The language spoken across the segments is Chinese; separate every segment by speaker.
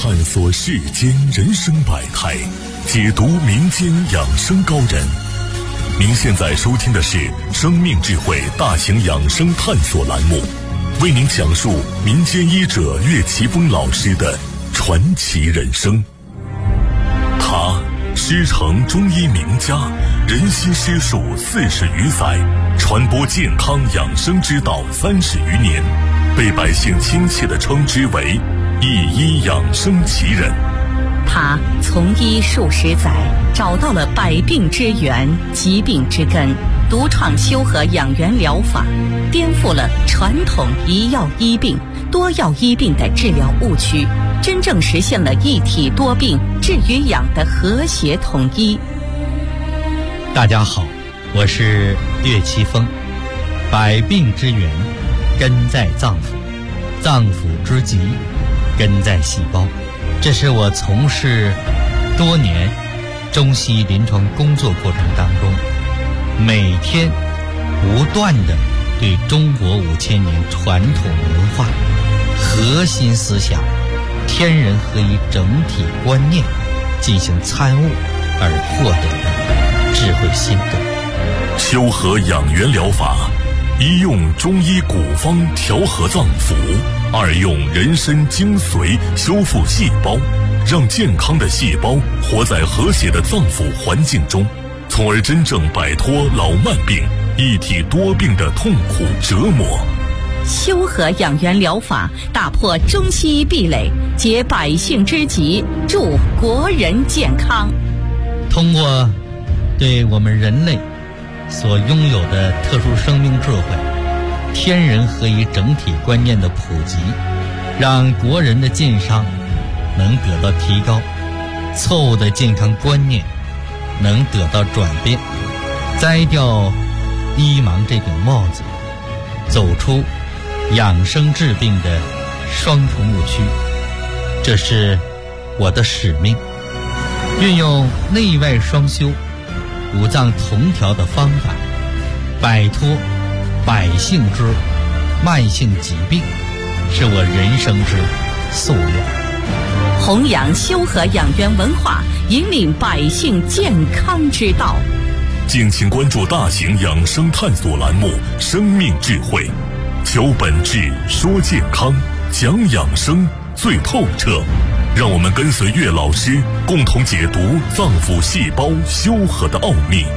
Speaker 1: 探索世间人生百态，解读民间养生高人。您现在收听的是生命智慧大型养生探索栏目，为您讲述民间医者岳奇峰老师的传奇人生。他师承中医名家，人心师术40余载，传播健康养生之道30余年，被百姓亲切地称之为一医养生奇人。
Speaker 2: 他从医数十载，找到了百病之源、疾病之根，独创修和养元疗法，颠覆了传统一药医病、多药医病的治疗误区，真正实现了一体多病、治与养的和谐统一。
Speaker 3: 大家好，我是岳奇峰。百病之源根在脏腑，脏腑之疾根在细胞。这是我从事多年中西临床工作过程当中，每天不断地对中国5000年传统文化核心思想天人合一整体观念进行参悟而获得的智慧心得。
Speaker 1: 修和养元疗法，一用中医古方调和脏腑，二用人参精髓修复细胞，让健康的细胞活在和谐的脏腑环境中，从而真正摆脱老慢病、一体多病的痛苦折磨。
Speaker 2: 修和养元疗法打破中西医壁垒，解百姓之急，助国人健康。
Speaker 3: 通过对我们人类所拥有的特殊生命智慧、天人合一整体观念的普及，让国人的健康能得到提高，错误的健康观念能得到转变，摘掉医盲这顶帽子，走出养生治病的双重误区。这是我的使命，运用内外双修、五脏同调的方法，摆脱百姓之慢性疾病，是我人生之夙愿。
Speaker 2: 弘扬修和养元文化，引领百姓健康之道。
Speaker 1: 敬请关注大型养生探索栏目《生命智慧》，求本质，说健康，讲养生最透彻。让我们跟随岳老师，共同解读脏腑细胞修和的奥秘。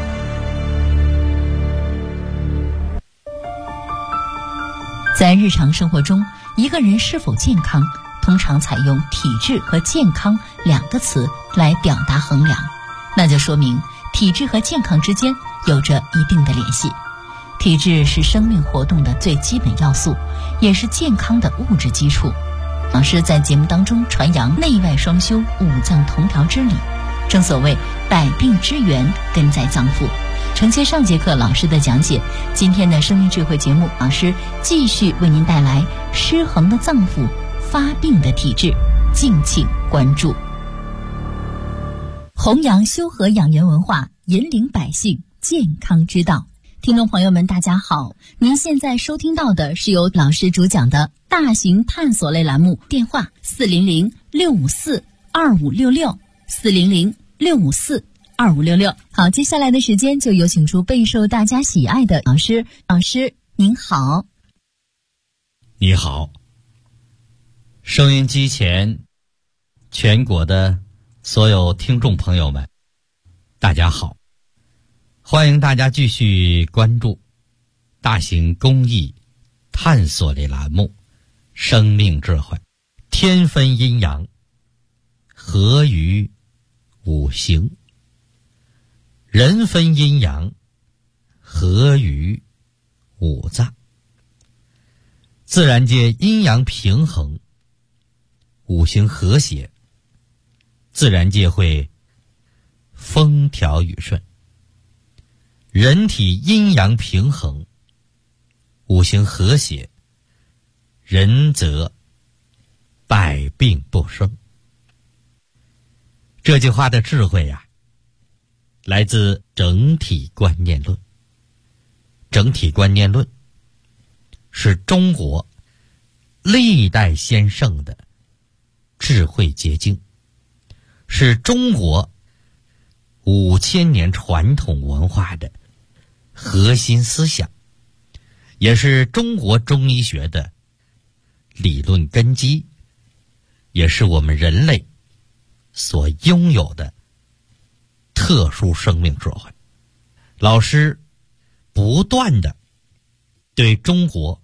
Speaker 4: 在日常生活中，一个人是否健康，通常采用体质和健康2个词来表达衡量，那就说明体质和健康之间有着一定的联系。体质是生命活动的最基本要素，也是健康的物质基础。老师在节目当中传扬内外双修、五脏同调之理，正所谓百病之源根在脏腑。承接上节课老师的讲解，今天的生命智慧节目，老师继续为您带来失衡的脏腑、发病的体质，敬请关注。弘扬修和养元文化，引领百姓健康之道。听众朋友们大家好，您现在收听到的是由老师主讲的大型探索类栏目，电话400-654-2566，400-654-2566。好，接下来的时间就有请出备受大家喜爱的老师。老师您好。
Speaker 3: 你好，收音机前全国的所有听众朋友们大家好，欢迎大家继续关注大型公益探索类栏目生命智慧。天分阴阳，合于五行；人分阴阳，合于五脏。自然界阴阳平衡，五行和谐，自然界会风调雨顺。人体阴阳平衡，五行和谐，人则百病不生。这句话的智慧呀，来自整体观念论。整体观念论是中国历代先圣的智慧结晶，是中国5000年传统文化的核心思想，也是中国中医学的理论根基，也是我们人类所拥有的特殊生命智慧。老师不断的对中国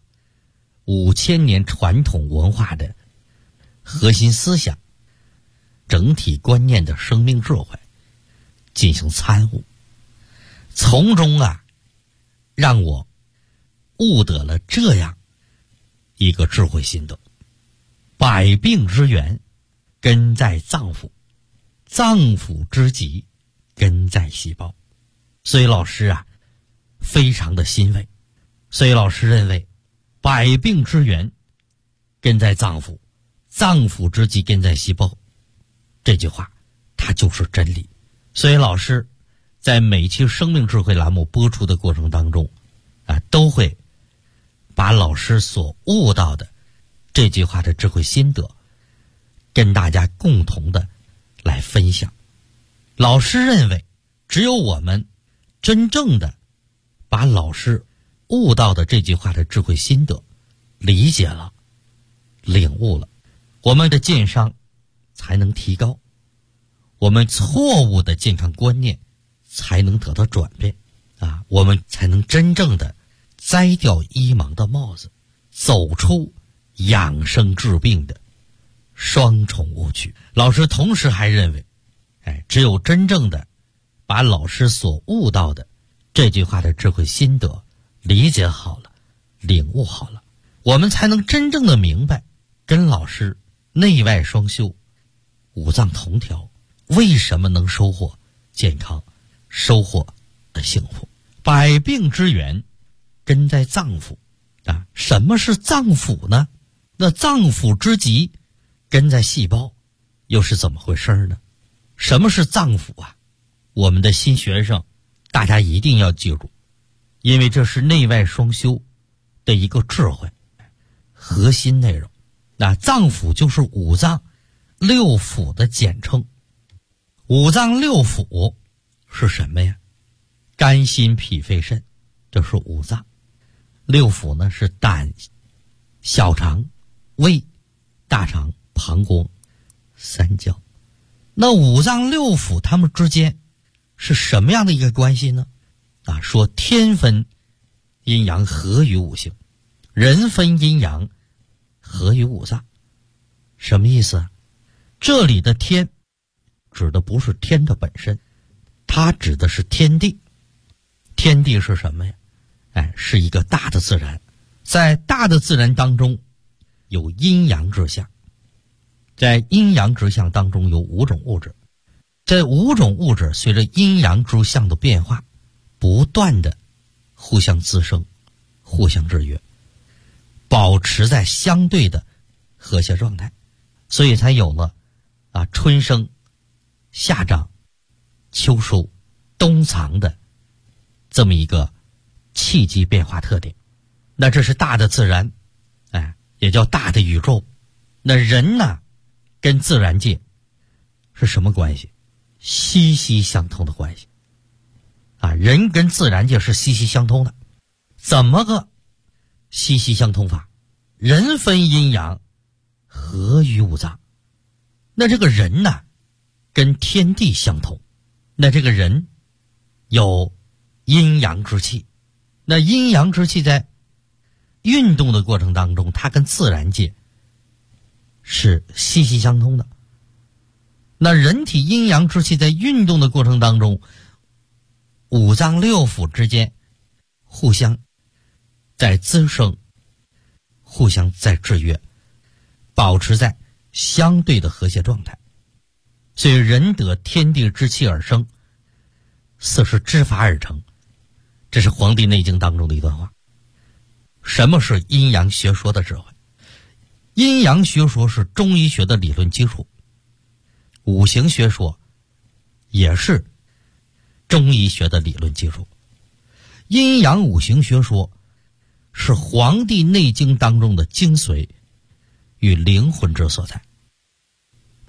Speaker 3: 5000年传统文化的核心思想、整体观念的生命智慧进行参悟，从中让我悟得了这样一个智慧心得：百病之源根在脏腑，脏腑之疾根在细胞。所以老师非常的欣慰。所以老师认为，百病之源根在脏腑，脏腑之疾根在细胞，这句话它就是真理。所以老师在每期生命智慧栏目播出的过程当中都会把老师所悟到的这句话的智慧心得跟大家共同的来分享。老师认为，只有我们真正的把老师悟到的这句话的智慧心得理解了、领悟了，我们的健康才能提高，我们错误的健康观念才能得到转变我们才能真正的摘掉医盲的帽子，走出养生治病的双重误区。老师同时还认为，只有真正的把老师所悟到的这句话的智慧心得理解好了、领悟好了，我们才能真正的明白跟老师内外双修、五脏同调为什么能收获健康、收获幸福。百病之源根在脏腑什么是脏腑呢？那脏腑之疾根在细胞，又是怎么回事呢？什么是脏腑我们的新学生大家一定要记住，因为这是内外双修的一个智慧核心内容。脏腑就是五脏六腑的简称。五脏六腑是什么呀？肝心脾肺肾，这是五脏。六腑呢是胆、小肠、胃、大肠、膀胱、三焦。那五脏六腑它们之间是什么样的一个关系呢？说天分阴阳合于五行，人分阴阳合于五脏。什么意思这里的天指的不是天的本身，它指的是天地。天地是什么呀？是一个大的自然，在大的自然当中有阴阳之象，在阴阳之象当中有5种物质，这5种物质随着阴阳之象的变化不断的互相滋生、互相制约，保持在相对的和谐状态，所以才有了春生、夏长、秋收、冬藏的这么一个气机变化特点。那这是大的自然，也叫大的宇宙。那人呢，跟自然界是什么关系？息息相通的关系人跟自然界是息息相通的。怎么个息息相通法？人分阴阳合于五脏。那这个人呢，跟天地相通。那这个人有阴阳之气，那阴阳之气在运动的过程当中，它跟自然界是息息相通的。那人体阴阳之气在运动的过程当中，五脏六腑之间互相在滋生，互相在制约，保持在相对的和谐状态。所以人得天地之气而生，四是之法而成，这是《黄帝内经》当中的一段话。什么是阴阳学说的智慧？阴阳学说是中医学的理论基础，五行学说也是中医学的理论基础。阴阳五行学说是《黄帝内经》当中的精髓与灵魂之所在。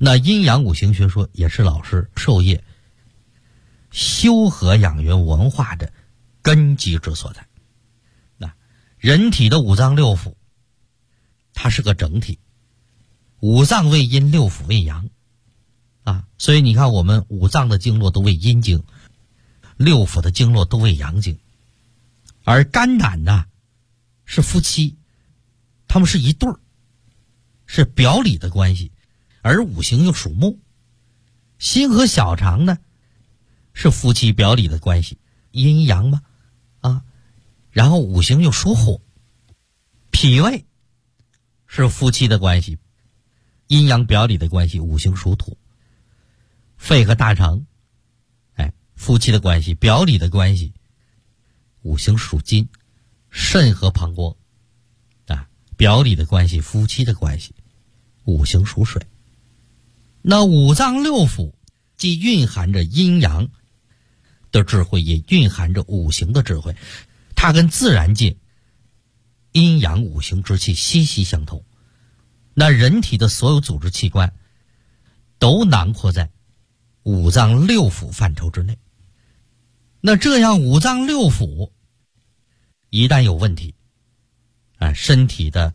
Speaker 3: 那阴阳五行学说也是老师授业修和养元文化的根基之所在。那人体的五脏六腑它是个整体，五脏为阴，六腑为阳啊，所以你看我们五脏的经络都为阴经，六腑的经络都为阳经。而肝胆呢是夫妻，他们是一对儿，是表里的关系，而五行又属木。心和小肠呢是夫妻表里的关系，阴阳嘛啊，然后五行又属火。脾胃是夫妻的关系，阴阳表里的关系，五行属土。肺和大肠夫妻的关系，表里的关系，五行属金。肾和膀胱表里的关系，夫妻的关系，五行属水。那五脏六腑既蕴含着阴阳的智慧，也蕴含着五行的智慧，它跟自然界阴阳五行之气息息相通。那人体的所有组织器官都囊括在五脏六腑范畴之内。那这样五脏六腑一旦有问题身体的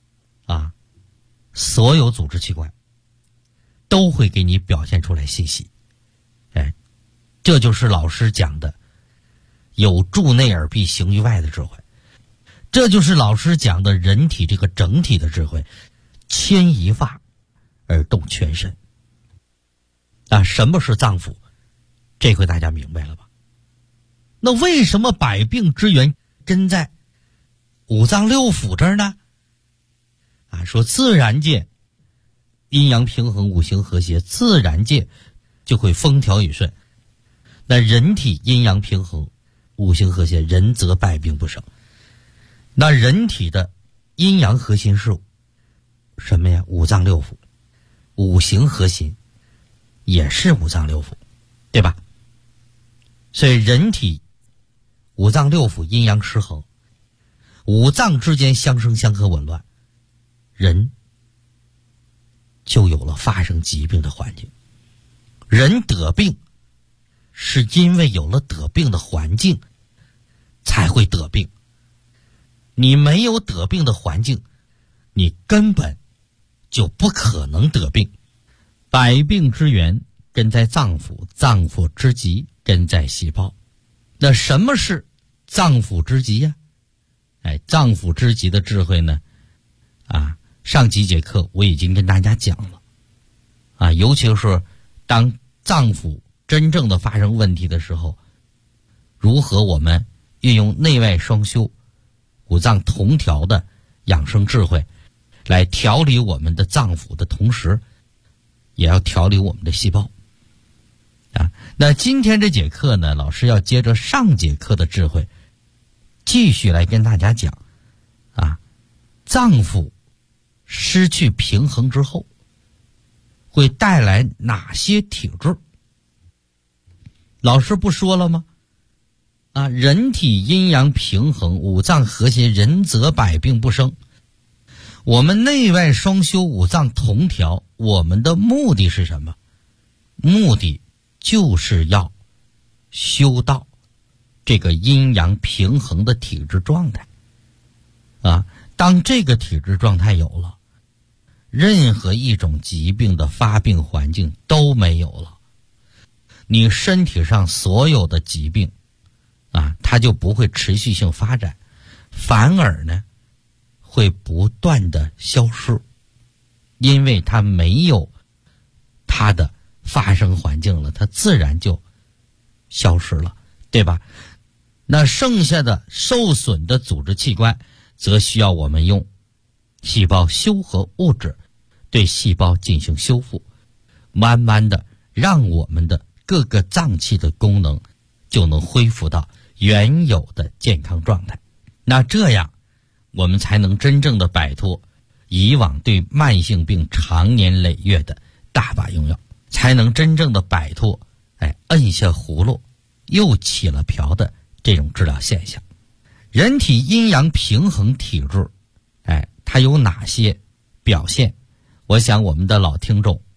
Speaker 3: 所有组织器官都会给你表现出来信息。这就是老师讲的有助内而必行于外的智慧，这就是老师讲的人体这个整体的智慧，牵一发而动全身。什么是脏腑？这回大家明白了吧？那为什么百病之源真在五脏六腑这儿呢？说自然界阴阳平衡，五行和谐，自然界就会风调雨顺。那人体阴阳平衡，五行和谐，人则百病不生。那人体的阴阳核心是什么呀？五脏六腑。五行核心也是五脏六腑，对吧？所以人体五脏六腑阴阳失衡，五脏之间相生相克紊乱，人就有了发生疾病的环境。人得病是因为有了得病的环境才会得病，你没有得病的环境，你根本就不可能得病。百病之源根在脏腑，脏腑之极根在细胞。那什么是脏腑之极呀？脏腑之极的智慧呢上几节课我已经跟大家讲了尤其是当脏腑真正的发生问题的时候，如何我们运用内外双修、五脏同调的养生智慧来调理我们的脏腑的同时，也要调理我们的细胞那今天这节课呢，老师要接着上节课的智慧继续来跟大家讲脏腑失去平衡之后会带来哪些体质。老师不说了吗？人体阴阳平衡，五脏和谐，人则百病不生。我们内外双修，五脏同调，我们的目的是什么？目的就是要修到这个阴阳平衡的体质状态当这个体质状态有了，任何一种疾病的发病环境都没有了，你身体上所有的疾病它就不会持续性发展，反而呢会不断的消失，因为它没有它的发生环境了，它自然就消失了，对吧？那剩下的受损的组织器官则需要我们用细胞修合物质对细胞进行修复，慢慢的让我们的各个脏器的功能就能恢复到原有的健康状态。那这样我们才能真正的摆脱以往对慢性病长年累月的大把用药，才能真正的摆脱摁下葫芦又起了瓢的这种治疗现象。人体阴阳平衡体质它有哪些表现？我想我们的老听众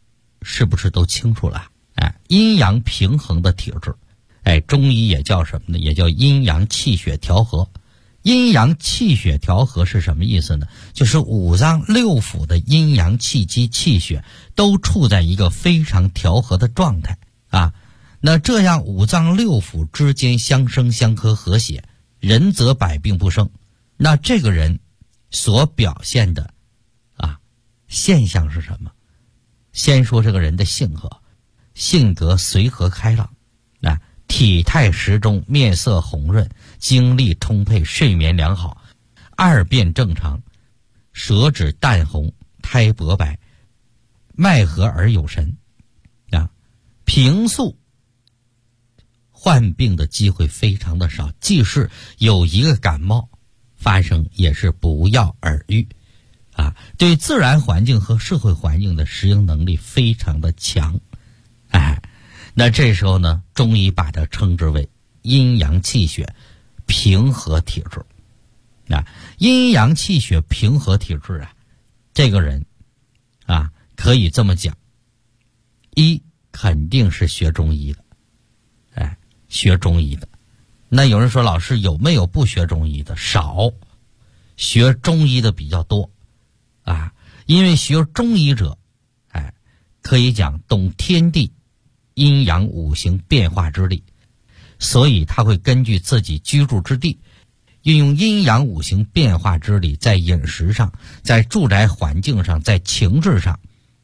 Speaker 3: 是不是都清楚了？阴阳平衡的体质，中医也叫什么呢？也叫阴阳气血调和。阴阳气血调和是什么意思呢？就是五脏六腑的阴阳气机气血都处在一个非常调和的状态啊。那这样五脏六腑之间相生相克和谐，人则百病不生。那这个人所表现的现象是什么？先说这个人的性格随和开朗，体态适中，面色红润，精力充沛，睡眠良好，二便正常，舌质淡红，苔薄白，脉和而有神平素患病的机会非常的少，即使有一个感冒发生也是不药而愈对自然环境和社会环境的适应能力非常的强。那这时候呢，中医把它称之为阴阳气血平和体质。阴阳气血平和体质这个人可以这么讲，一肯定是学中医的，学中医的。那有人说，老师有没有不学中医的？少，学中医的比较多因为学中医者可以讲懂天地阴阳五行变化之力，所以他会根据自己居住之地，运用阴阳五行变化之力，在饮食上，在住宅环境上，在情志上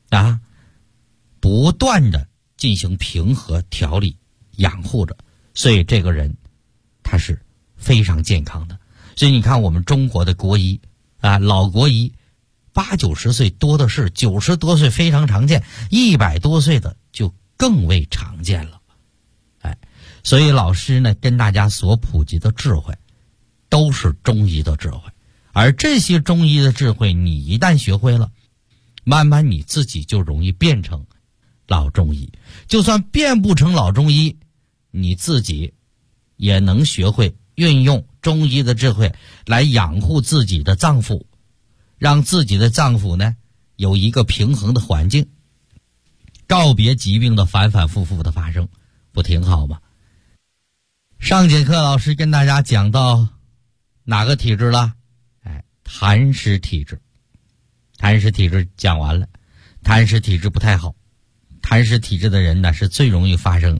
Speaker 3: 不断的进行平和调理养护着，所以这个人他是非常健康的。所以你看我们中国的国医老国医80-90岁多的是，90多岁非常常见，100多岁的就更为常见了。所以老师呢跟大家所普及的智慧都是中医的智慧，而这些中医的智慧你一旦学会了，慢慢你自己就容易变成老中医。就算变不成老中医，你自己也能学会运用中医的智慧来养护自己的脏腑，让自己的脏腑呢有一个平衡的环境，告别疾病的反反复复的发生，不挺好吗？上节课老师跟大家讲到哪个体质了？痰湿体质。痰湿体质讲完了，痰湿体质不太好。痰湿体质的人呢是最容易发生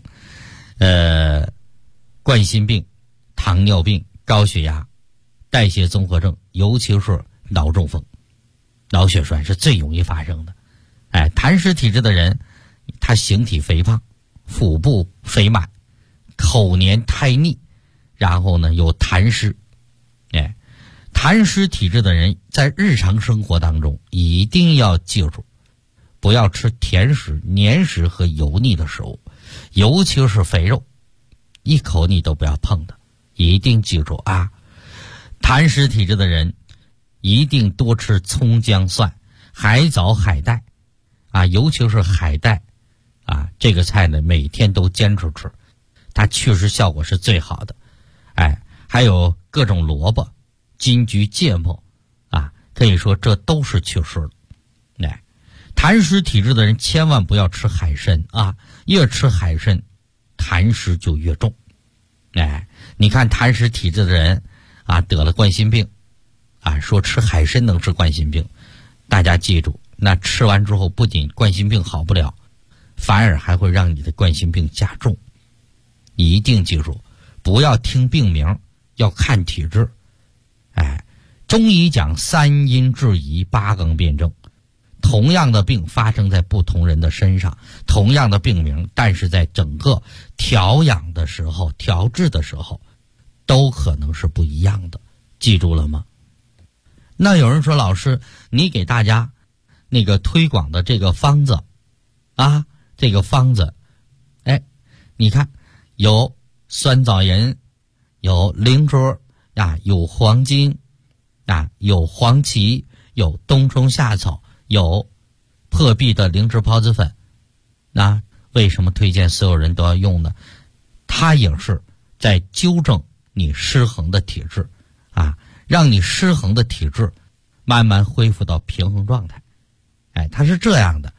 Speaker 3: 冠心病、糖尿病、高血压、代谢综合症，尤其是脑中风、脑血栓是最容易发生的。痰湿体质的人，他形体肥胖，腹部肥满，口黏苔腻，然后呢有痰湿。痰湿体质的人在日常生活当中一定要记住，不要吃甜食、黏食和油腻的食物，尤其是肥肉，一口你都不要碰的，一定记住痰湿体质的人一定多吃葱姜蒜、海藻海带尤其是海带这个菜呢每天都坚持吃，它确实效果是最好的。还有各种萝卜、金桔、芥末可以说这都是祛湿的。痰湿体质的人千万不要吃海参越吃海参痰湿就越重。你看痰湿体质的人得了冠心病说吃海参能治冠心病，大家记住，那吃完之后不仅冠心病好不了，反而还会让你的冠心病加重。一定记住，不要听病名，要看体质。中医讲3阴治宜，8纲辨证。同样的病发生在不同人的身上，同样的病名，但是在整个调养的时候、调治的时候都可能是不一样的，记住了吗？那有人说，老师你给大家那个推广的这个方子这个方子你看有酸枣仁，有灵芝有黄金有黄芪，有冬虫夏草，有破壁的灵芝孢子粉。为什么推荐所有人都要用呢？它也是在纠正你失衡的体质让你失衡的体质慢慢恢复到平衡状态。它是这样的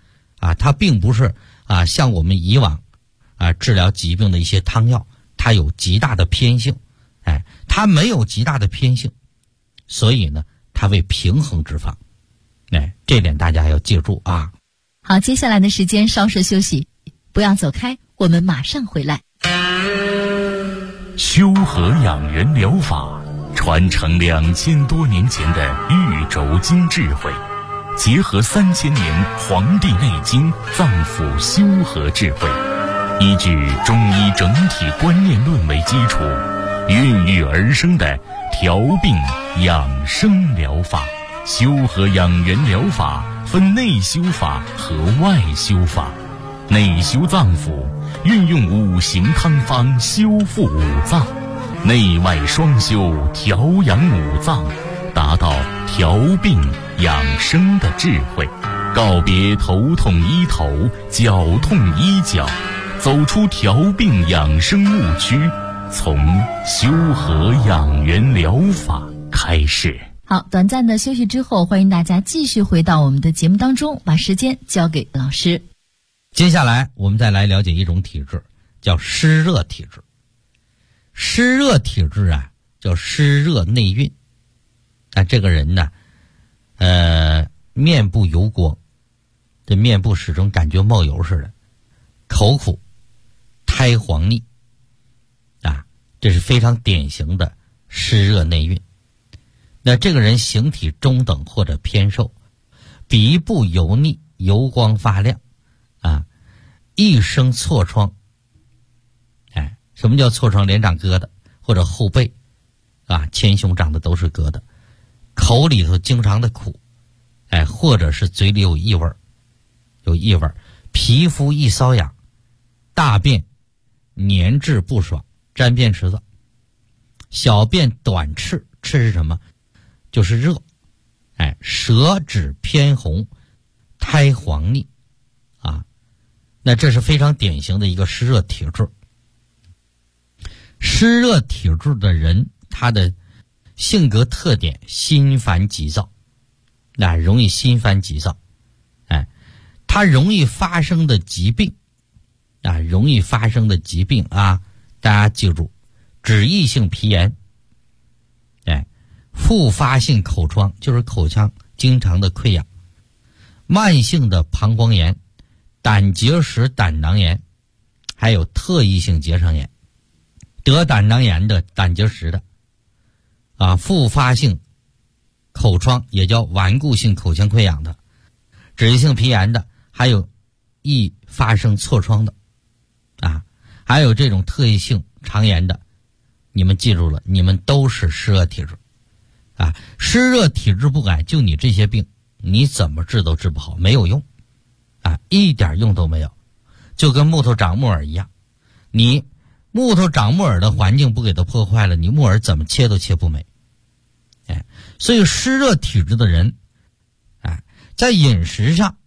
Speaker 3: 它并不是像我们以往治疗疾病的一些汤药，它有极大的偏性，它没有极大的偏性，所以呢，它为平衡脂肪，这点大家要记住啊。
Speaker 4: 好，接下来的时间稍事休息，不要走开，我们马上回来。
Speaker 1: 修和养元疗法传承2000多年前的玉轴经智慧，结合3000年《黄帝内经》脏腑修和智慧，依据中医整体观念论为基础，孕育而生的调病养生疗法。修和养元疗法分内修法和外修法。内修脏腑，运用5行汤方修复5脏，内外双修调养5脏，达到调病养生的智慧。告别头痛医头，脚痛医脚，走出调病养生误区，从修和养元疗法开始。
Speaker 4: 好，短暂的休息之后，欢迎大家继续回到我们的节目当中，把时间交给老师。
Speaker 3: 接下来我们再来了解一种体质，叫湿热体质。湿热体质叫湿热内蕴。这个人呢，面部油光，这面部始终感觉冒油似的，口苦，苔黄腻，这是非常典型的湿热内蕴。那这个人形体中等或者偏瘦，鼻部油腻，油光发亮，一生痤疮。什么叫痤疮？脸长疙瘩，或者后背前胸长的都是疙瘩，口里头经常的苦，或者是嘴里有异味，皮肤易瘙痒，大便粘滞不爽，沾便池子，小便短赤，赤是什么？就是热，舌质偏红，苔黄腻，那这是非常典型的一个湿热体质。湿热体质的人，他的性格特点心烦急躁，容易心烦急躁，他容易发生的疾病，大家记住，脂溢性皮炎，复发性口疮，就是口腔经常的溃疡，慢性的膀胱炎，胆结石、胆囊炎，还有特异性结肠炎。得胆囊炎的、胆结石的，复发性口疮，也叫顽固性口腔溃疡的，脂溢性皮炎的，还有易发生痤疮的，还有这种特异性肠炎的，你们记住了，你们都是湿热体质。湿热体质不改，就你这些病，你怎么治都治不好，没有用，一点用都没有，就跟木头长木耳一样，你木头长木耳的环境不给它破坏了，你木耳怎么切都切不美。所以湿热体质的人，在饮食上，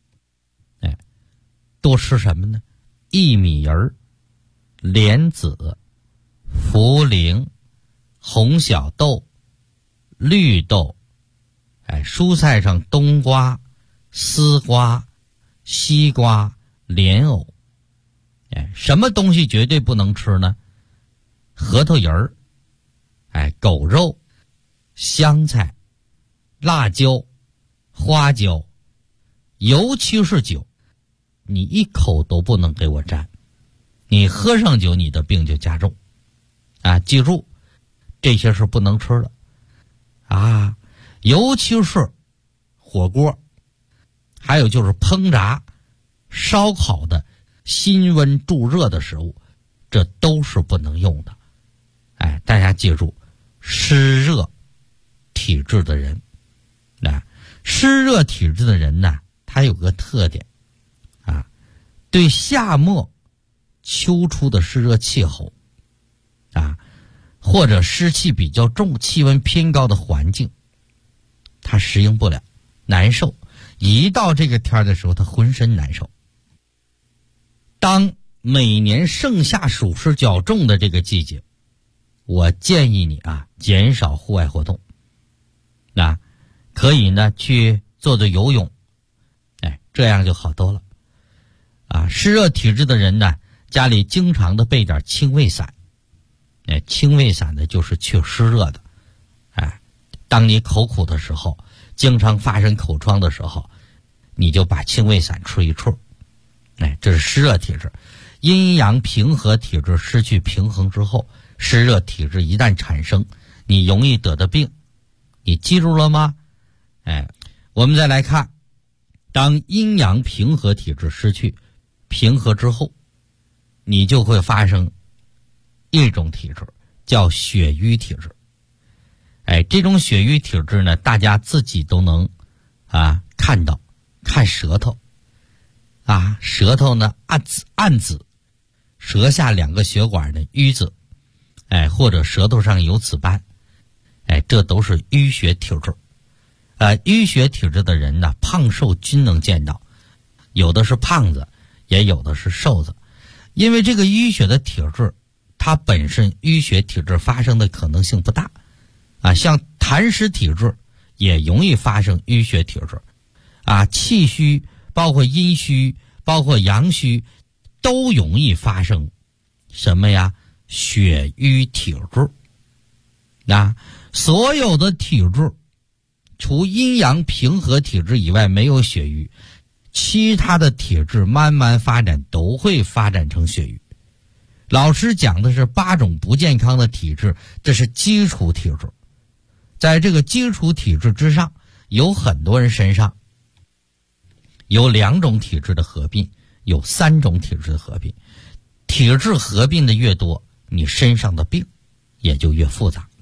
Speaker 3: 多吃什么呢？薏米仁、莲子、茯苓、红小豆、绿豆，蔬菜上冬瓜、丝瓜、西瓜、莲藕。什么东西绝对不能吃呢？核桃仁儿，狗肉、香菜、辣椒、花椒，尤其是酒，你一口都不能给我沾，你喝上酒，你的病就加重。记住，这些是不能吃的。尤其是火锅，还有就是烹炸、烧烤的辛温助热的食物，这都是不能用的。大家记住，湿热体质的人，湿热体质的人呢，他有个特点，对夏末秋初的湿热气候，或者湿气比较重、气温偏高的环境，他适应不了，难受。一到这个天的时候，他浑身难受。当每年盛夏暑湿较重的这个季节，我建议你减少户外活动，可以呢去做做游泳，这样就好多了。 湿热体质的人呢，家里经常的备点清胃散。清胃散呢就是去湿热的。当你口苦的时候，经常发生口疮的时候，你就把清胃散吃一处。这是湿热体质。阴阳平和体质失去平衡之后，湿热体质一旦产生，你容易得的病，你记住了吗？我们再来看，当阴阳平和体质失去平和之后，你就会发生一种体质，叫血瘀体质。这种血瘀体质呢，大家自己都能看到，看舌头舌头呢暗紫，舌下两个血管的瘀紫，或者舌头上有紫斑，这都是淤血体质。淤血体质的人呢，胖瘦均能见到，有的是胖子，也有的是瘦子。因为这个淤血的体质，它本身淤血体质发生的可能性不大。像痰湿体质也容易发生淤血体质。气虚，包括阴虚，包括阳虚，都容易发生什么呀？血瘀体质。所有的体质，除阴阳平和体质以外没有血瘀，其他的体质慢慢发展都会发展成血瘀。老师讲的是8种不健康的体质，这是基础体质。在这个基础体质之上，有很多人身上有2种体质的合并，有3种体质的合并。体质合并的越多，你身上的病也就越复杂。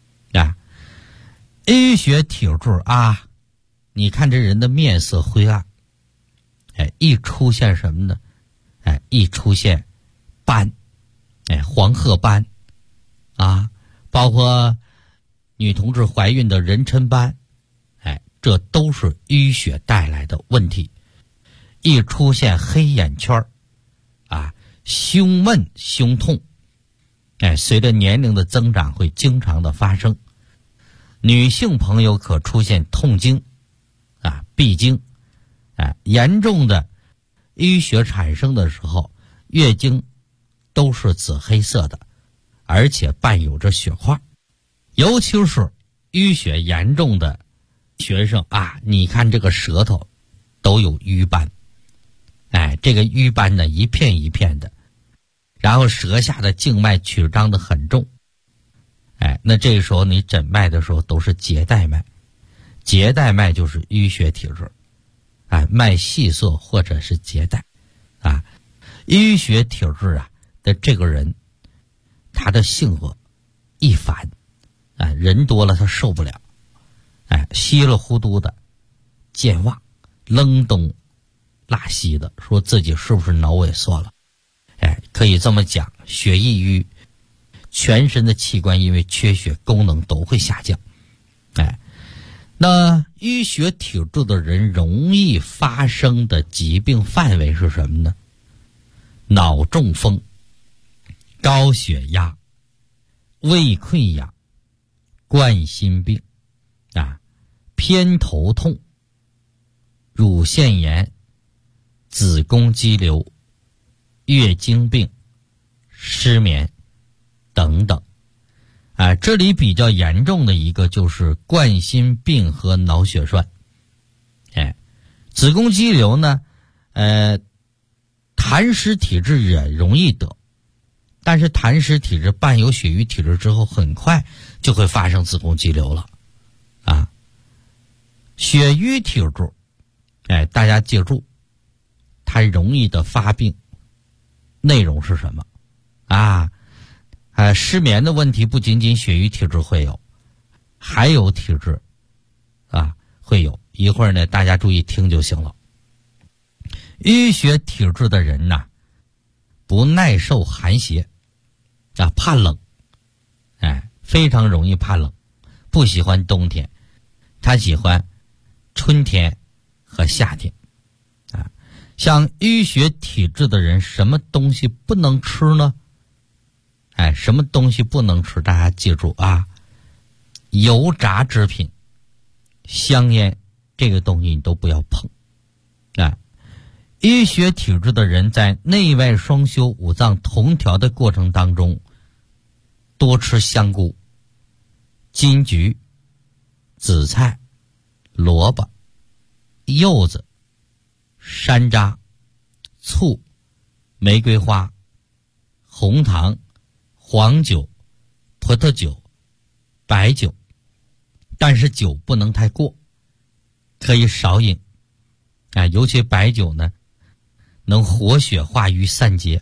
Speaker 3: 淤血体质你看这人的面色灰暗，一出现什么呢？一出现斑，黄褐斑包括女同志怀孕的妊娠斑，这都是淤血带来的问题。一出现黑眼圈胸闷胸痛，随着年龄的增长会经常的发生。女性朋友可出现痛经闭经，严重的淤血产生的时候，月经都是紫黑色的，而且伴有着血块。尤其是淤血严重的学生你看这个舌头都有瘀斑，这个瘀斑呢一片一片的，然后舌下的静脉曲张的很重，那这个时候你诊脉的时候都是结带脉，结带脉就是淤血体质，脉细涩或者是结带，淤血体质的这个人，他的性格易烦，人多了他受不了，稀里糊涂的，健忘，扔东拉西的，说自己是不是脑萎缩了？可以这么讲，血易瘀，全身的器官因为缺血功能都会下降。那淤血体质的人容易发生的疾病范围是什么呢？脑中风、高血压、胃溃疡、冠心病偏头痛、乳腺炎、子宫肌瘤、月经病、失眠等等。这里比较严重的一个就是冠心病和脑血栓。子宫肌瘤呢，痰湿体质也容易得，但是痰湿体质伴有血瘀体质之后，很快就会发生子宫肌瘤了。血瘀体质，大家记住，它容易的发病内容是什么？失眠的问题不仅仅血瘀体质会有，还有体质会有。一会儿呢，大家注意听就行了。淤血体质的人不耐受寒邪怕冷，非常容易怕冷，不喜欢冬天，他喜欢春天和夏天。像淤血体质的人，什么东西不能吃呢？什么东西不能吃？大家记住油炸制品、香烟这个东西你都不要碰。 淤血体质的人在内外双修五脏同调的过程当中，多吃香菇、金桔、紫菜、萝卜、柚子、山楂、醋、玫瑰花、红糖、黄酒、葡萄酒、白酒，但是酒不能太过，可以少饮。尤其白酒呢，能活血化瘀散结。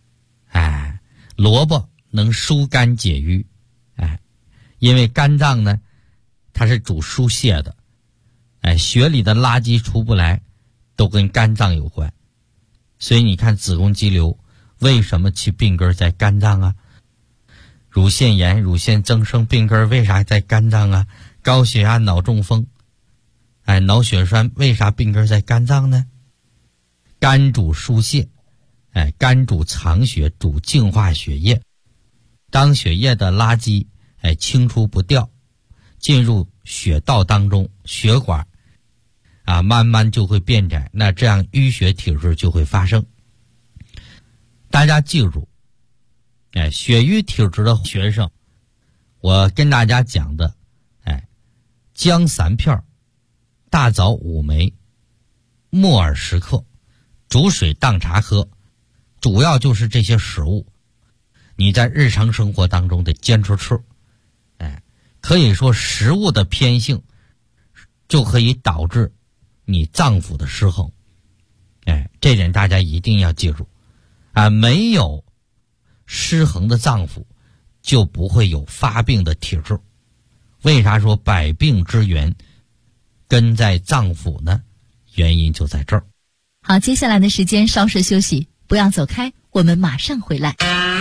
Speaker 3: 萝卜能疏肝解郁。因为肝脏呢，它是主疏泄的。血里的垃圾出不来，都跟肝脏有关。所以你看子宫肌瘤为什么其病根在肝脏啊？乳腺炎、乳腺增生病根为啥在肝脏啊？高血压、脑中风，脑血栓为啥病根在肝脏呢？肝主疏泄，肝主藏血，主净化血液。当血液的垃圾清除不掉，进入血道当中，血管慢慢就会变窄，那这样淤血体质就会发生。大家记住，血瘀体质的学生，我跟大家讲的，姜3片，大枣5枚，木耳10克，煮水当茶喝，主要就是这些食物，你在日常生活当中得坚持吃。可以说食物的偏性就可以导致你脏腑的失衡。这点大家一定要记住。没有失衡的脏腑，就不会有发病的体质。为啥说百病之源根在脏腑呢？原因就在这儿。
Speaker 4: 好，接下来的时间稍事休息，不要走开，我们马上回来。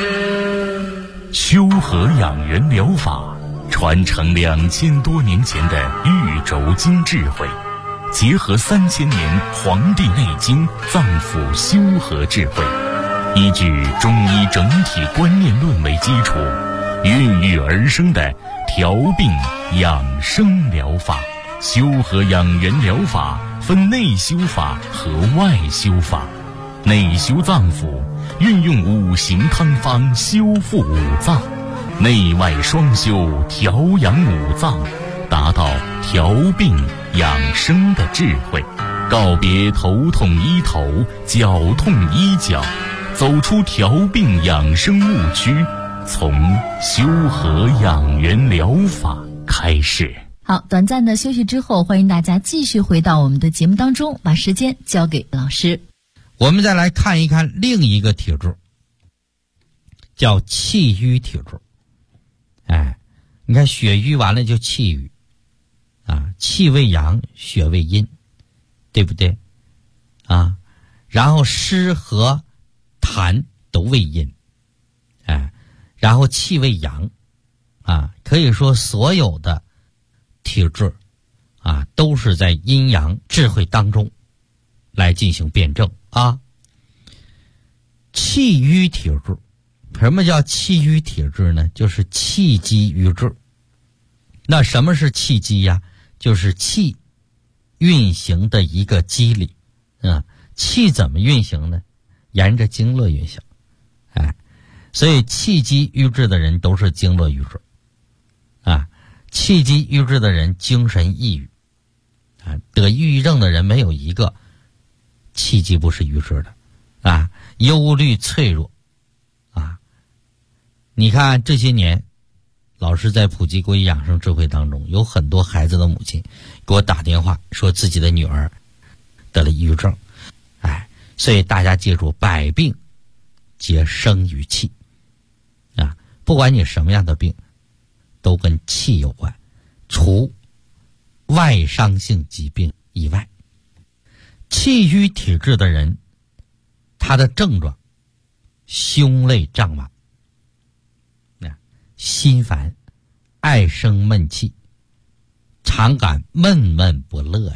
Speaker 1: 修和养元疗法传承2000多年前的玉轴经智慧，结合3000年《黄帝内经》脏腑修和智慧，依据中医整体观念论为基础，孕育而生的调病养生疗法。修和养元疗法分内修法和外修法。内修脏腑，运用5行汤方修复五脏；内外双修，调养五脏，达到调病养生的智慧。告别头痛医头，脚痛医脚，走出调病养生误区，从修和养元疗法开始。
Speaker 4: 好，短暂的休息之后，欢迎大家继续回到我们的节目当中，把时间交给老师。
Speaker 3: 我们再来看一看另一个体质，叫气瘀体质。你看血瘀完了就气瘀气为阳，血为阴，对不对然后湿和痰都为阴，然后气为阳可以说所有的体质都是在阴阳智慧当中来进行辩证气瘀体质。什么叫气瘀体质呢？就是气机瘀滞。那什么是气机呀？就是气运行的一个机理气怎么运行呢？沿着经络运行所以气机瘀滞的人都是经络瘀滞气机瘀滞的人精神抑郁得抑郁症的人没有一个气机不是瘀滞的忧虑脆弱你看这些年老师在普及国医养生智慧当中，有很多孩子的母亲给我打电话说自己的女儿得了抑郁症所以大家记住，百病皆生于气不管你什么样的病都跟气有关，除外伤性疾病以外。气瘀体质的人，他的症状胸肋胀满，心烦，爱生闷气，常感闷闷不乐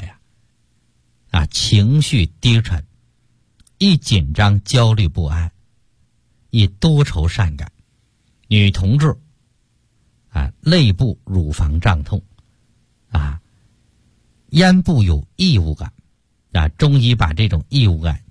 Speaker 3: 情绪低沉，易紧张焦虑不安，易多愁善感。女同志肋部乳房胀痛咽部有异物感中医把这种异物感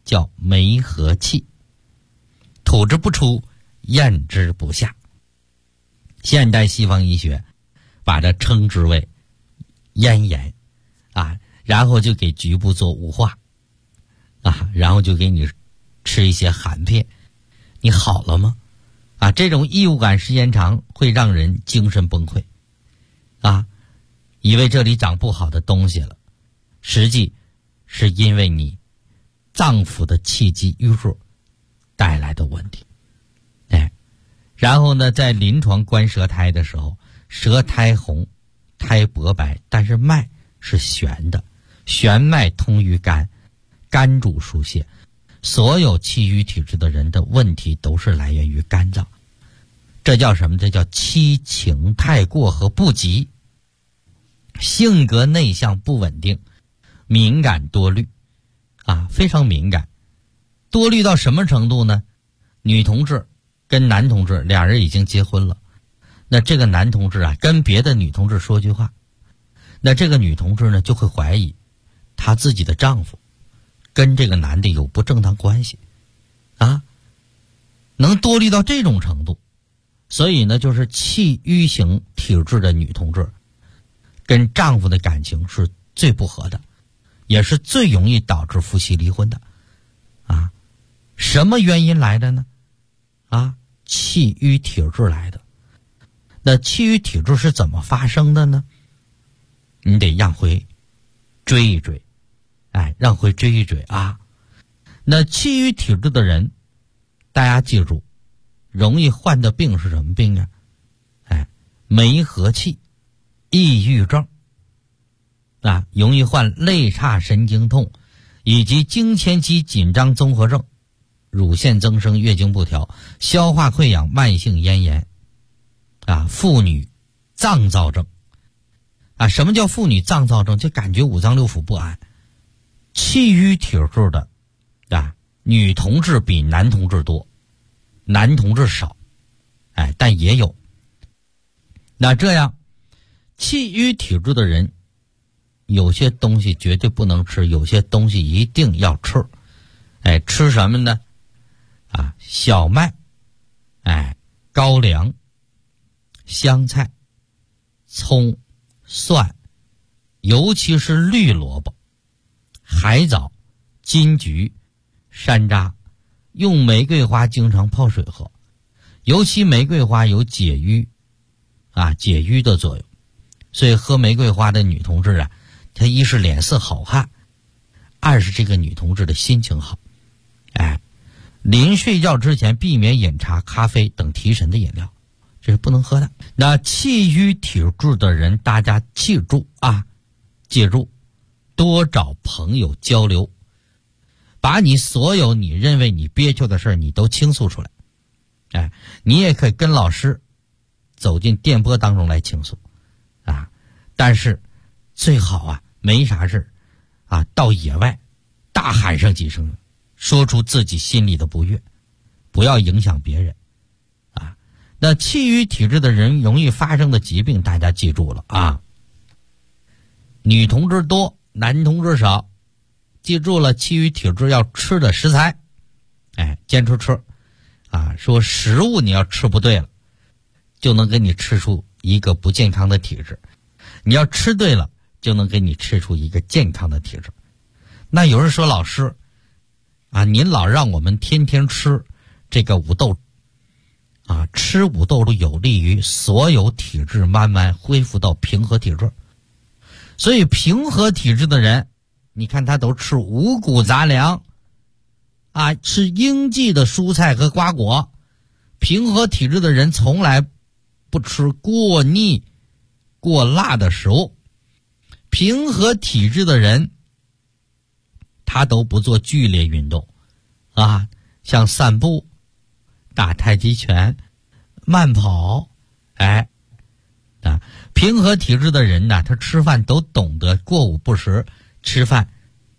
Speaker 3: 叫梅核气，吐之不出，咽之不下。现代西方医学把它称之为咽炎啊，然后就给局部做雾化啊，然后就给你吃一些含片，你好了吗？啊，这种异物感时间长会让人精神崩溃啊，以为这里长不好的东西了，实际是因为你脏腑的气机淤弱带来的问题。哎，然后呢，在临床观舌苔的时候，舌苔红，苔薄白，但是脉是悬的，悬脉通于肝，肝主疏泄。所有气郁体质的人的问题都是来源于肝脏，这叫什么？这叫七情太过和不及，性格内向不稳定，敏感多虑啊，非常敏感。多虑到什么程度呢？女同志跟男同志俩人已经结婚了，那这个男同志啊跟别的女同志说句话，那这个女同志呢就会怀疑她自己的丈夫跟这个男的有不正当关系啊，能多虑到这种程度。所以呢，就是气郁型体质的女同志跟丈夫的感情是最不和的，也是最容易导致夫妻离婚的啊。什么原因来的呢？啊，气郁体质来的。那气郁体质是怎么发生的呢？你得让回追一追，哎，让回追一追啊。那气郁体质的人，大家记住，容易患的病是什么病啊？哎，梅核气、抑郁症啊，容易患肋叉神经痛，以及经前期紧张综合症、乳腺增生、月经不调、消化溃疡、慢性咽炎啊，妇女脏躁症啊。什么叫妇女脏躁症？就感觉五脏六腑不安。气郁体质的啊，女同志比男同志多，男同志少，哎，但也有。那这样，气郁体质的人，有些东西绝对不能吃，有些东西一定要吃。哎，吃什么呢？啊，小麦，哎，高粱、香菜、葱、蒜，尤其是绿萝卜、海藻、金桔、山楂。用玫瑰花经常泡水喝，尤其玫瑰花有解郁啊，解郁的作用。所以喝玫瑰花的女同志啊，她一是脸色好看，二是这个女同志的心情好。哎，临睡觉之前避免饮茶、咖啡等提神的饮料，这是不能喝的。那气郁体质的人，大家记住啊，记住，多找朋友交流，把你所有你认为你憋屈的事你都倾诉出来。哎，你也可以跟老师走进电波当中来倾诉啊，但是最好啊没啥事啊，到野外大喊上几声，说出自己心里的不悦，不要影响别人啊。那气郁体质的人容易发生的疾病，大家记住了啊，女同志多，男同志少。记住了，气郁体质要吃的食材，哎，坚持吃啊。说食物你要吃不对了，就能给你吃出一个不健康的体质；你要吃对了，就能给你吃出一个健康的体质。那有人说，老师啊，您老让我们天天吃这个五豆啊，吃五豆都有利于所有体质慢慢恢复到平和体质。所以平和体质的人，你看他都吃五谷杂粮啊，吃应季的蔬菜和瓜果。平和体质的人从来不吃过腻过辣的食物。平和体质的人他都不做剧烈运动啊，像散步、打太极拳、慢跑。哎啊，平和体质的人呢，他吃饭都懂得过午不食，吃饭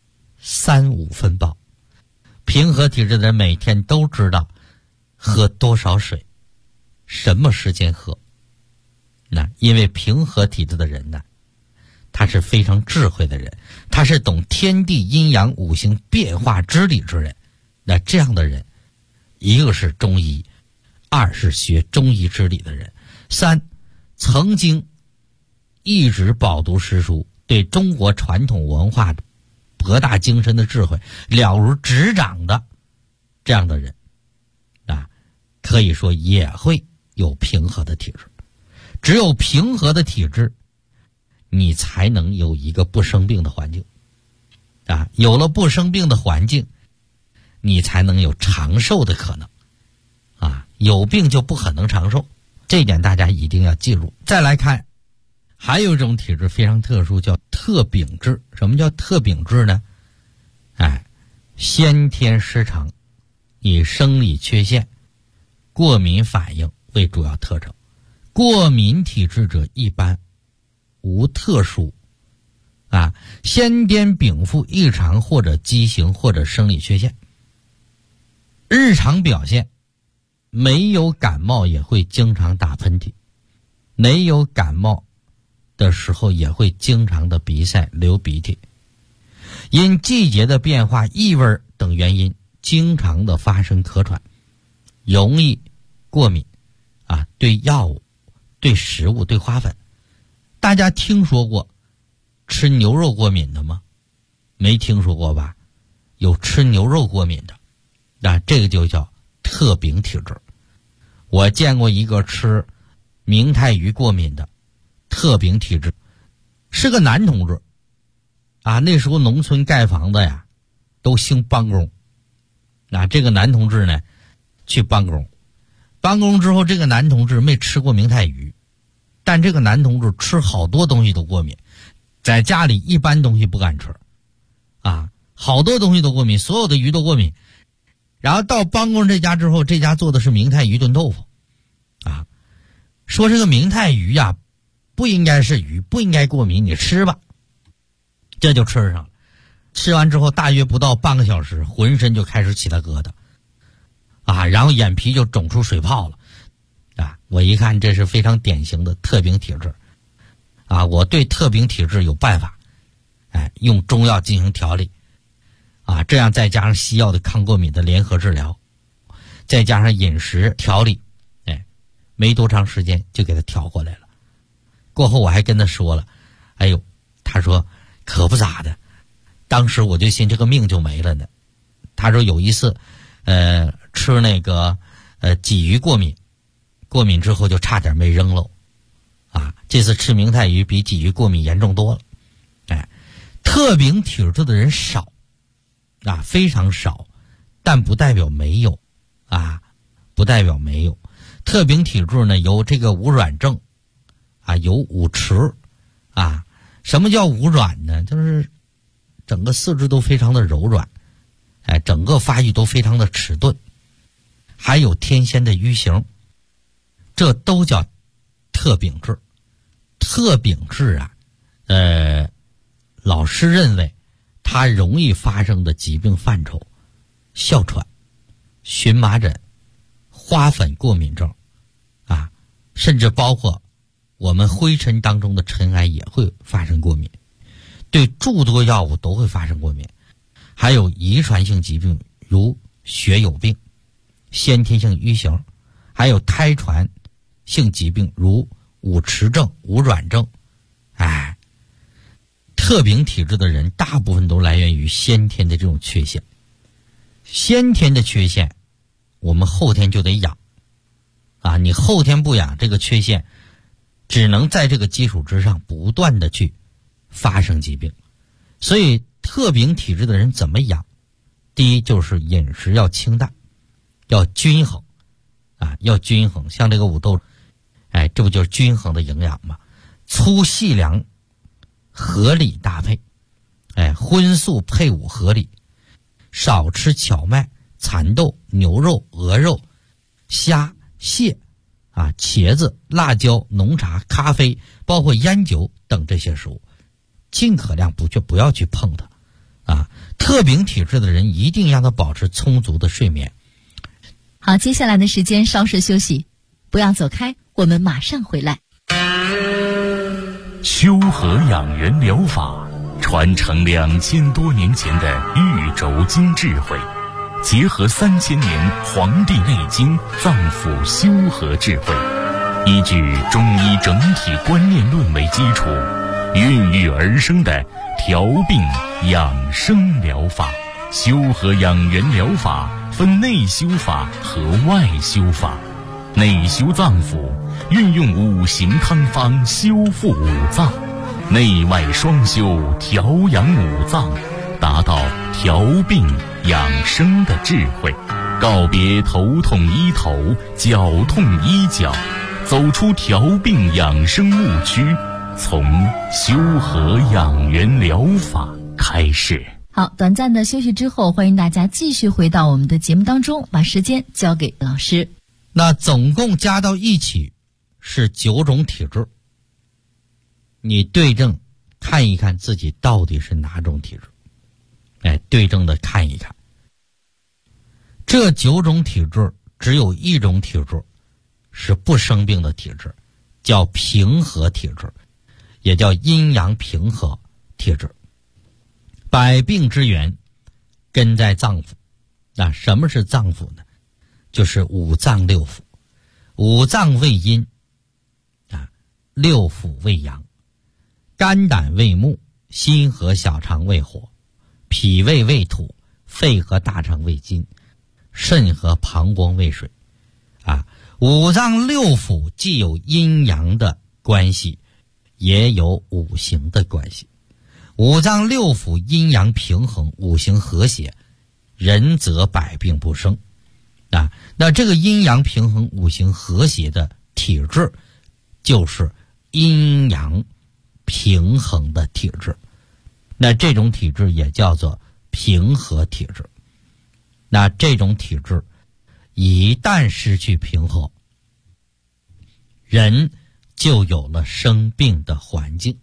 Speaker 3: 3-5分饱。平和体质的人每天都知道喝多少水，什么时间喝。那因为平和体质的人呢， 他是非常智慧的人，他是懂天地阴阳五行变化之理之人。那这样的人，一个是中医，二是学中医之理的人，三曾经一直饱读诗书，对中国传统文化博大精深的智慧了如指掌的这样的人啊，可以说也会有平和的体质。只有平和的体质，你才能有一个不生病的环境啊，有了不生病的环境，你才能有长寿的可能啊，有病就不可能长寿，这一点大家一定要记住。再来看，还有一种体质非常特殊，叫特禀质。什么叫特禀质呢？先天失常，以生理缺陷、过敏反应为主要特征。过敏体质者一般无特殊先天禀赋异常或者畸形或者生理缺陷。日常表现没有感冒也会经常打喷嚏，没有感冒的时候也会经常的鼻塞流鼻涕，因季节的变化、异味等原因经常的发生咳喘，容易过敏对药物、对食物、对花粉。大家听说过吃牛肉过敏的吗？没听说过吧？有吃牛肉过敏的这个就叫特禀体质。我见过一个吃明太鱼过敏的特禀体质，是个男同志那时候农村盖房子呀都兴帮工这个男同志呢去帮工之后，这个男同志没吃过明太鱼，但这个男同志吃好多东西都过敏，在家里一般东西不敢吃好多东西都过敏，所有的鱼都过敏。然后到帮工这家之后，这家做的是明太鱼炖豆腐说这个明太鱼不应该是鱼，不应该过敏，你吃吧。这就吃上了，吃完之后大约不到半个小时，浑身就开始起了疙瘩然后眼皮就肿出水泡了我一看这是非常典型的特禀体质我对特禀体质有办法用中药进行调理这样再加上西药的抗过敏的联合治疗，再加上饮食调理没多长时间就给他调过来了。过后我还跟他说了，他说可不咋的，当时我就寻这个命就没了呢。他说有一次吃那个鲫鱼过敏之后就差点没扔喽这次吃明太鱼比鲫鱼过敏严重多了特禀体质的人少非常少，但不代表没有不代表没有。特禀体质呢有这个无软症有五迟什么叫无软呢？就是整个四肢都非常的柔软整个发育都非常的迟钝，还有天仙的瘀形，这都叫特禀质。特禀质老师认为它容易发生的疾病范畴，哮喘、荨麻疹、花粉过敏症甚至包括我们灰尘当中的尘埃也会发生过敏，对诸多药物都会发生过敏，还有遗传性疾病如血友病、先天性瘀形，还有胎传性疾病如五迟症、无软症特禀体质的人大部分都来源于先天的这种缺陷。先天的缺陷我们后天就得养你后天不养，这个缺陷只能在这个基础之上不断的去发生疾病。所以特禀体质的人怎么养？第一就是饮食要清淡，要均衡要均衡。像这个五豆这不就是均衡的营养吗？粗细粮合理搭配荤素配伍合理，少吃荞麦、蚕豆、牛肉、鹅肉、虾、蟹茄子、辣椒、浓茶、咖啡，包括烟酒等这些食物，尽可量不要去碰它特禀体质的人一定让他保持充足的睡眠。
Speaker 4: 好，接下来的时间稍事休息，不要走开，我们马上回来。
Speaker 1: 修和养元疗法传承2000多年前的玉轴经智慧，结合3000年《黄帝内经》脏腑修和智慧，依据中医整体观念论为基础，孕育而生的调病养生疗法。修和养元疗法分内修法和外修法。内修脏腑，运用5行汤方修复5脏，内外双修调养5脏，达到调病养生的智慧。告别头痛医头，脚痛医脚，走出调病养生误区，从修和养元疗法开始。
Speaker 4: 好，短暂的休息之后，欢迎大家继续回到我们的节目当中，把时间交给老师。
Speaker 3: 那总共加到一起是9种体质，你对症看一看自己到底是哪种体质，对症的看一看。这9种体质只有一种体质是不生病的体质，叫平和体质，也叫阴阳平和体质。百病之源根在脏腑。那什么是脏腑呢？就是5脏6腑。5脏为阴，6腑为阳。肝胆为木，心和小肠为火，脾胃为土，肺和大肠为金，肾和膀胱为水。5脏6腑既有阴阳的关系，也有五行的关系。5脏6腑阴阳平衡，五行和谐，人则百病不生。那这个阴阳平衡、五行和谐的体质，就是阴阳平衡的体质。那这种体质也叫做平和体质。那这种体质一旦失去平衡，人就有了生病的环境。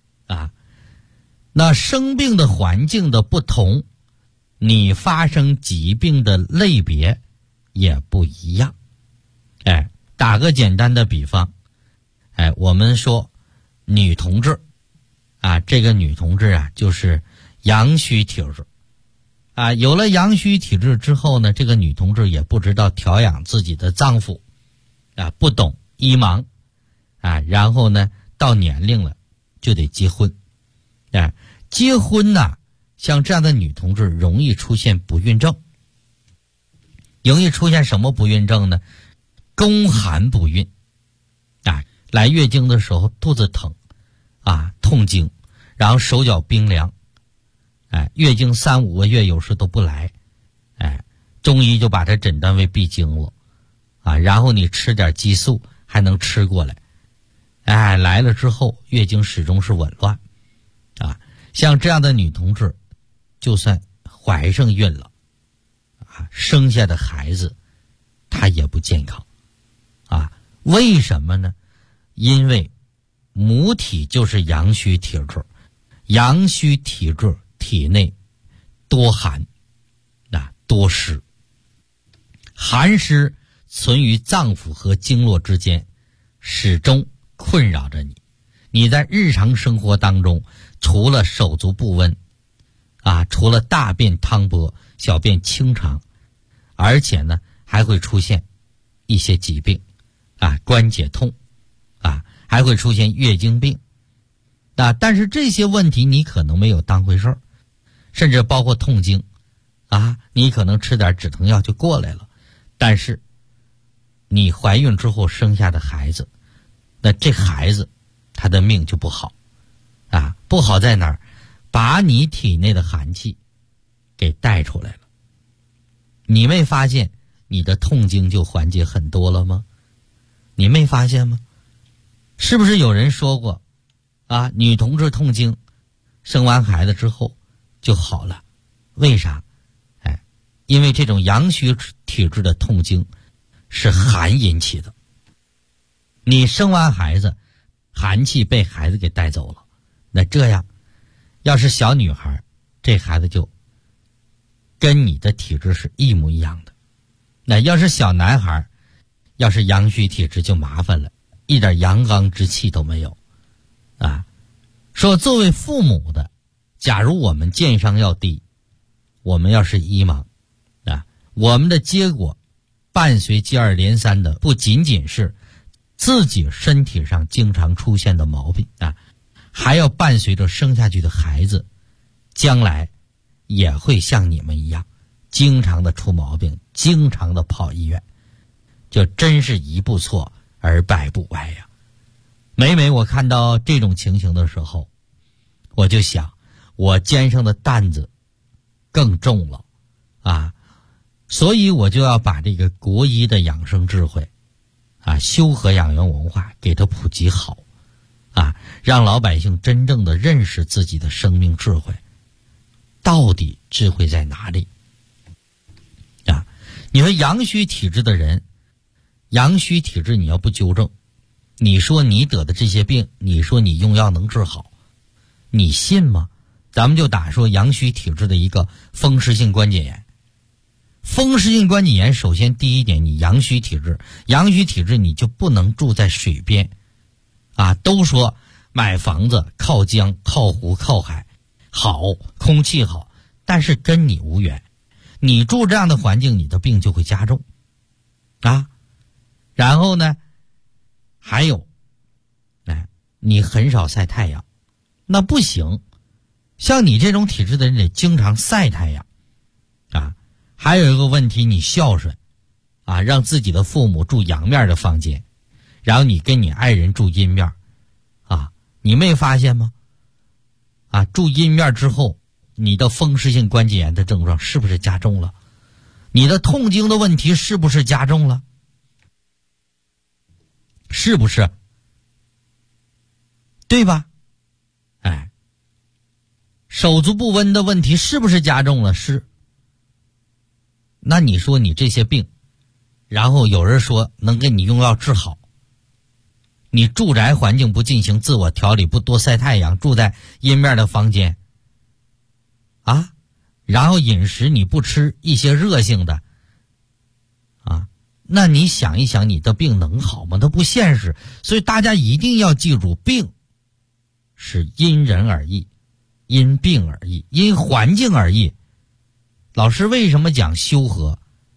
Speaker 3: 那生病的环境的不同，你发生疾病的类别也不一样。打个简单的比方，我们说女同志这个女同志就是阳虚体质。有了阳虚体质之后呢，这个女同志也不知道调养自己的脏腑，不懂医盲，然后呢到年龄了就得结婚。结婚像这样的女同志容易出现不孕症。容易出现什么不孕症呢？宫寒不孕。来月经的时候肚子疼，痛经，然后手脚冰凉，月经3、5个月有时都不来，中医就把它诊断为闭经了，然后你吃点激素还能吃过来，来了之后月经始终是紊乱，像这样的女同志，就算怀上孕了，生下的孩子她也不健康，为什么呢？因为母体就是阳虚体质，阳虚体质体内多寒，多湿，寒湿存于脏腑和经络之间，始终困扰着你。你在日常生活当中，除了手足不温，除了大便汤薄、小便清长，而且呢还会出现一些疾病，关节痛，还会出现月经病，但是这些问题你可能没有当回事儿，甚至包括痛经，你可能吃点止疼药就过来了，但是你怀孕之后生下的孩子，那这孩子他的命就不好，不好在哪儿？把你体内的寒气给带出来了。你没发现你的痛经就缓解很多了吗？你没发现吗？是不是有人说过女同志痛经生完孩子之后就好了？为啥？因为这种阳虚体质的痛经是寒引起的。你生完孩子，寒气被孩子给带走了，那这样要是小女孩，这孩子就跟你的体质是一模一样的。那要是小男孩，要是阳虚体质就麻烦了，一点阳刚之气都没有， 说作为父母的，假如我们健商要低，我们要是医盲我们的结果伴随接二连三的不仅仅是自己身体上经常出现的毛病还要伴随着生下去的孩子将来也会像你们一样经常的出毛病，经常的跑医院，就真是一步错而百步歪呀。每每我看到这种情形的时候，我就想我肩上的担子更重了所以我就要把这个国医的养生智慧修和养元文化给它普及好让老百姓真正的认识自己的生命智慧，到底智慧在哪里你说阳虚体质的人，阳虚体质你要不纠正，你说你得的这些病，你说你用药能治好，你信吗？咱们就打说阳虚体质的一个风湿性关节炎。风湿性关节炎首先第一点，你阳虚体质，阳虚体质你就不能住在水边都说买房子靠江靠湖靠海好，空气好，但是跟你无缘，你住这样的环境，你的病就会加重然后呢还有你很少晒太阳，那不行，像你这种体质的人得经常晒太阳还有一个问题，你孝顺让自己的父母住阳面的房间，然后你跟你爱人住阴面你没发现吗住阴面之后，你的风湿性关节炎的症状是不是加重了？你的痛经的问题是不是加重了？是不是？对吧？手足不温的问题是不是加重了？是。那你说你这些病，然后有人说能给你用药治好，你住宅环境不进行自我调理，不多晒太阳，住在阴面的房间然后饮食你不吃一些热性的那你想一想，你的病能好吗？它不现实。所以大家一定要记住，病是因人而异，因病而异，因环境而异。老师为什么讲修和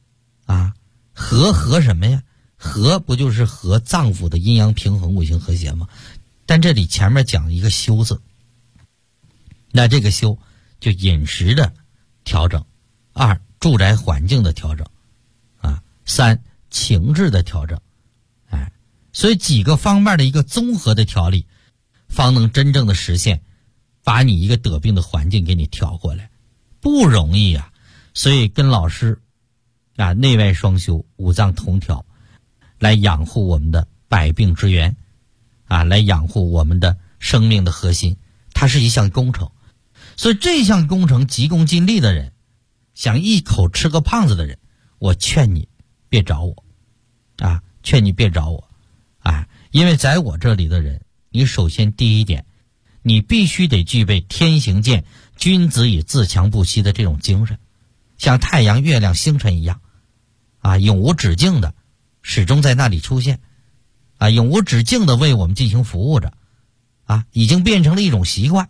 Speaker 3: 和什么呀？和不就是和脏腑的阴阳平衡，五行和谐吗？但这里前面讲一个修字，那这个修就饮食的调整，2住宅环境的调整3情志的调整所以几个方面的一个综合的调理，方能真正的实现把你一个得病的环境给你调过来，不容易所以跟老师内外双修，五脏同调，来养护我们的百病之源来养护我们的生命的核心，它是一项工程。所以这项工程急功近利的人，想一口吃个胖子的人，我劝你别找我劝你别找我因为在我这里的人，你首先第一点，你必须得具备天行健，君子以自强不息的这种精神，像太阳月亮星辰一样永无止境的始终在那里出现永无止境的为我们进行服务着已经变成了一种习惯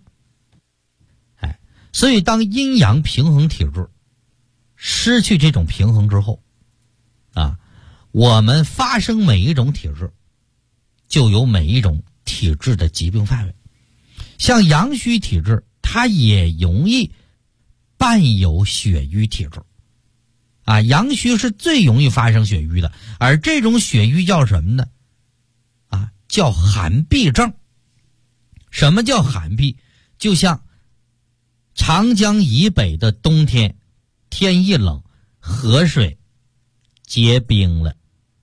Speaker 3: 所以当阴阳平衡体质失去这种平衡之后我们发生每一种体质就有每一种体质的疾病范围。像阳虚体质，它也容易伴有血瘀体质阳虚是最容易发生血瘀的，而这种血瘀叫什么呢叫寒痹症。什么叫寒痹？就像长江以北的冬天，天一冷，河水结冰了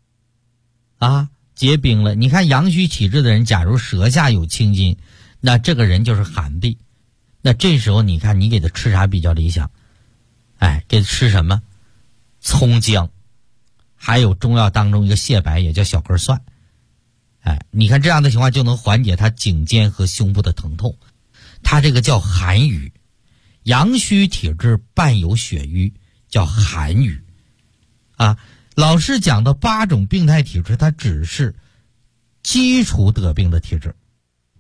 Speaker 3: 结冰了。你看阳虚体质的人，假如舌下有青筋，那这个人就是寒痹。那这时候你看你给他吃啥比较理想？给他吃什么？葱姜，还有中药当中一个蟹白，也叫小根蒜。你看这样的情况就能缓解他颈肩和胸部的疼痛。他这个叫寒瘀。阳虚体质伴有血瘀叫寒瘀老师讲的8种病态体质，它只是基础得病的体质。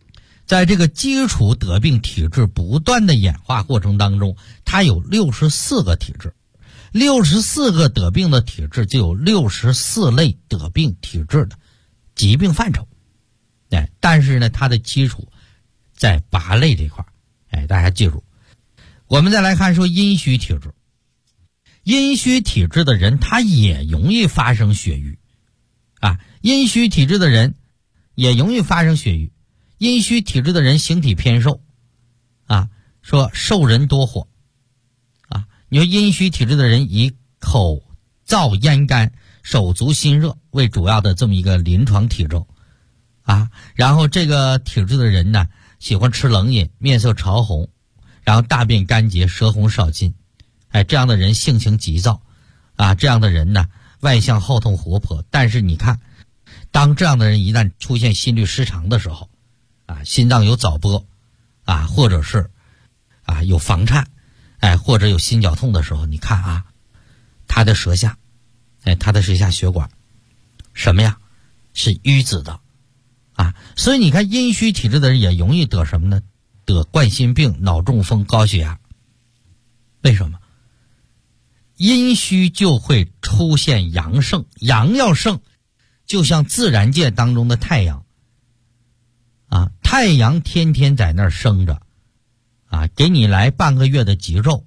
Speaker 3: 在这个基础得病体质不断的演化过程当中，它有64个体质，64个得病的体质就有64类得病体质的疾病范畴。但是呢，它的基础在8类这块。大家记住。我们再来看说阴虚体质。阴虚体质的人他也容易发生血瘀阴虚体质的人也容易发生血瘀。阴虚体质的人形体偏瘦说瘦人多火你说阴虚体质的人以口燥咽干、手足心热为主要的这么一个临床体征然后这个体质的人呢，喜欢吃冷饮，面色潮红，然后大便干结，舌红少津。这样的人性情急躁这样的人呢，外向好动活泼。但是你看，当这样的人一旦出现心律失常的时候心脏有早搏或者是有房颤或者有心绞痛的时候，你看他的舌下血管什么呀？是淤紫的所以你看阴虚体质的人也容易得什么呢？得冠心病、脑中风、高血压。为什么？阴虚就会出现阳盛，阳要盛就像自然界当中的太阳太阳天天在那儿生着给你来半个月的极昼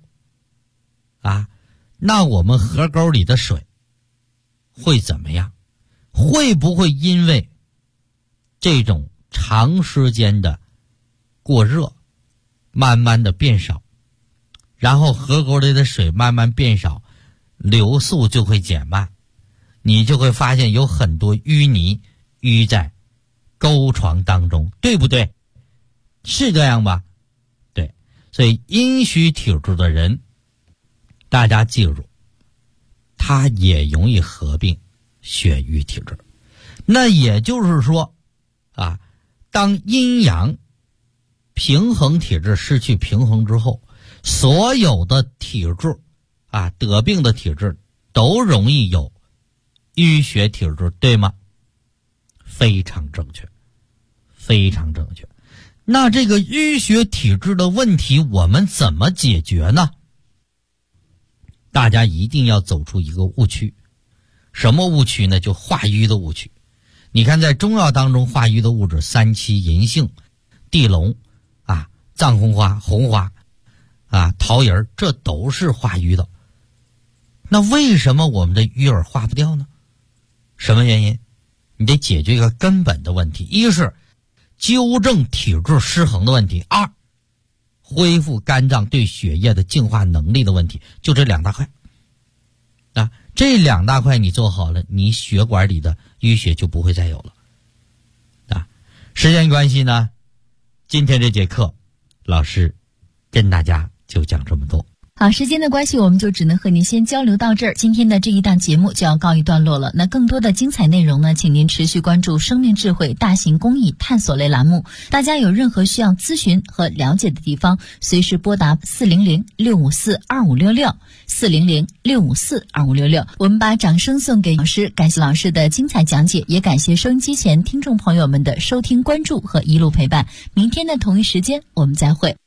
Speaker 3: 那我们河沟里的水会怎么样？会不会因为这种长时间的过热慢慢的变少，然后河沟里的水慢慢变少，流速就会减慢，你就会发现有很多淤泥淤在沟床当中，对不对？是这样吧？对。所以阴虚体质的人，大家记住，他也容易合并血瘀体质。那也就是说当阴阳平衡体质失去平衡之后，所有的体质得病的体质都容易有淤血体质，对吗？非常正确，非常正确。那这个淤血体质的问题我们怎么解决呢？大家一定要走出一个误区。什么误区呢？就化瘀的误区。你看在中药当中化瘀的物质，三七、银杏、地龙藏红花、红花桃仁，这都是化瘀的。那为什么我们的瘀儿化不掉呢？什么原因？你得解决一个根本的问题，一是纠正体质失衡的问题，二恢复肝脏对血液的净化能力的问题，就这2大块这2大块你做好了，你血管里的淤血就不会再有了时间关系呢，今天这节课老师跟大家就讲这么多。
Speaker 4: 好，时间的关系，我们就只能和您先交流到这儿。今天的这一档节目就要告一段落了。那更多的精彩内容呢，请您持续关注生命智慧大型公益探索类栏目。大家有任何需要咨询和了解的地方，随时拨打400-654-2566 400-654-2566。我们把掌声送给老师，感谢老师的精彩讲解，也感谢收音机前听众朋友们的收听关注和一路陪伴。明天的同一时间我们再会。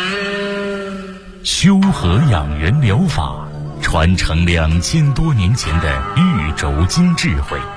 Speaker 1: 修和养元疗法传承2000多年前的玉轴经智慧，